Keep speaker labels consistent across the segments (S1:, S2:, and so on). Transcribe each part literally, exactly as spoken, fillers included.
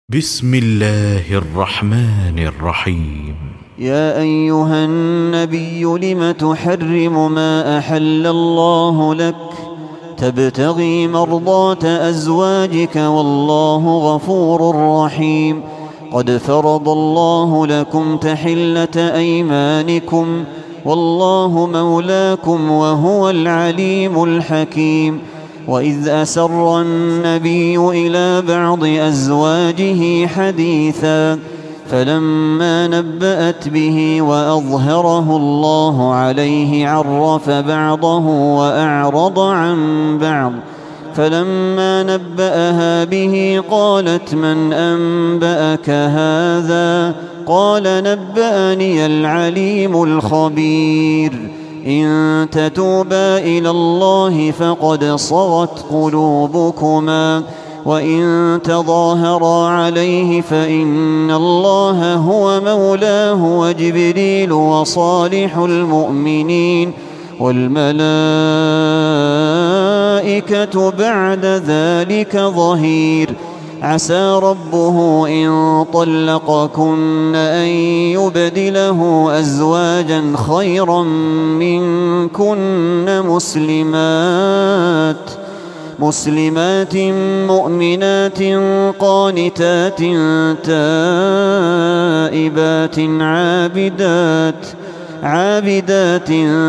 S1: بسم الله الرحمن الرحيم.
S2: يا أيها النبي لم تحرم ما أحل الله لك تبتغي مرضات أزواجك والله غفور رحيم. قد فرض الله لكم تحلة أيمانكم والله مولاكم وهو العليم الحكيم. وإذ أسر النبي إلى بعض أزواجه حديثا فلما نبأت به وأظهره الله عليه عرف بعضه وأعرض عن بعض. فلما نبأها به قالت من أنبأك هذا؟ قال نبأني العليم الخبير. إن تتوبا إلى الله فقد صغت قلوبكما وإن تظاهرا عليه فإن الله هو مولاه وجبريل وصالح المؤمنين والملائكة بعد ذلك ظهير. عسى ربه إن طلقكن أن يبدله أزواجا خيرا منكن مسلمات مسلمات مؤمنات قانتات تائبات عابدات عابدات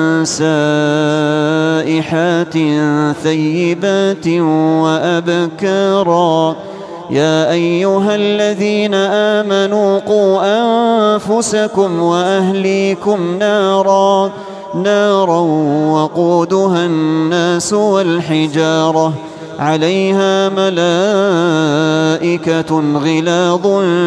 S2: سائحات ثيبات وأبكارا. يا أيها الذين آمنوا قوا أنفسكم وأهليكم نارا نارا وقودها الناس والحجارة عليها ملائكة غلاظ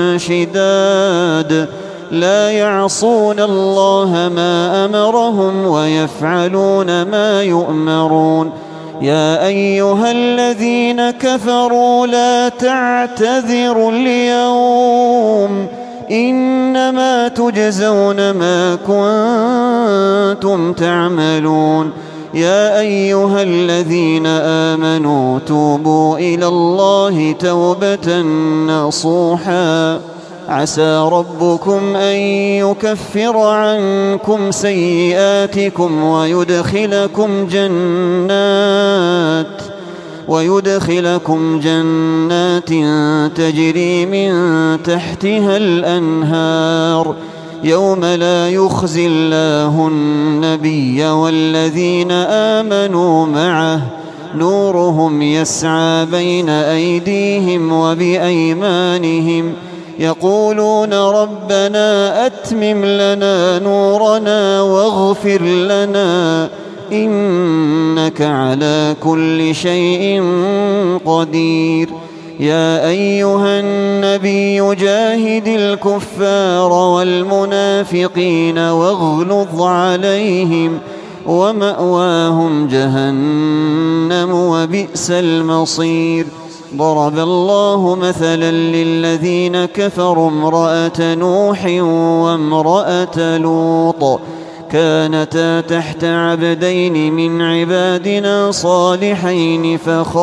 S2: شداد لا يعصون الله ما أمرهم ويفعلون ما يؤمرون. يا أيها الذين كفروا لا تعتذروا اليوم إنما تجزون ما كنتم تعملون. يا أيها الذين آمنوا توبوا إلى الله توبة نصوحا عسى ربكم أن يكفر عنكم سيئاتكم ويدخلكم جنات ويدخلكم جنات تجري من تحتها الأنهار يوم لا يخزي الله النبي والذين آمنوا معه نورهم يسعى بين أيديهم وبأيمانهم يقولون ربنا أتمم لنا نورنا واغفر لنا إنك على كل شيء قدير. يا أيها النبي جاهد الكفار والمنافقين واغلظ عليهم ومأواهم جهنم وبئس المصير. ضرب الله مثلا للذين كفروا امرأة نوح وامرأة لوط كانتا تحت عبدين من عبادنا صالحين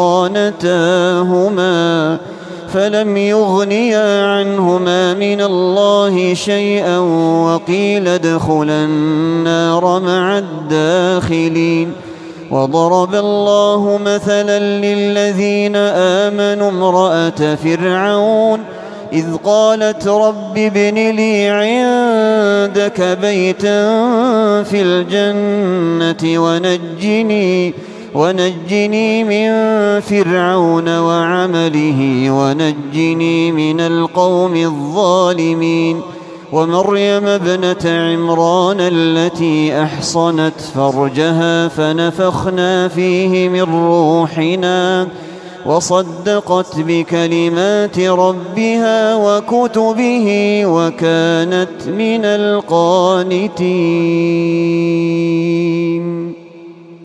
S2: فخانتاهما فلم يغنيا عنهما من الله شيئا وقيل ادخلا النار مع الداخلين. وضرب الله مثلا للذين آمنوا امرأة فرعون إذ قالت رب ابن لي عندك بيتا في الجنة ونجني ونجني من فرعون وعمله ونجني من القوم الظالمين. ومريم ابنة عمران التي أحصنت فرجها فنفخنا فيه من روحنا وصدقت بكلمات ربها وكتبه وكانت من القانتين.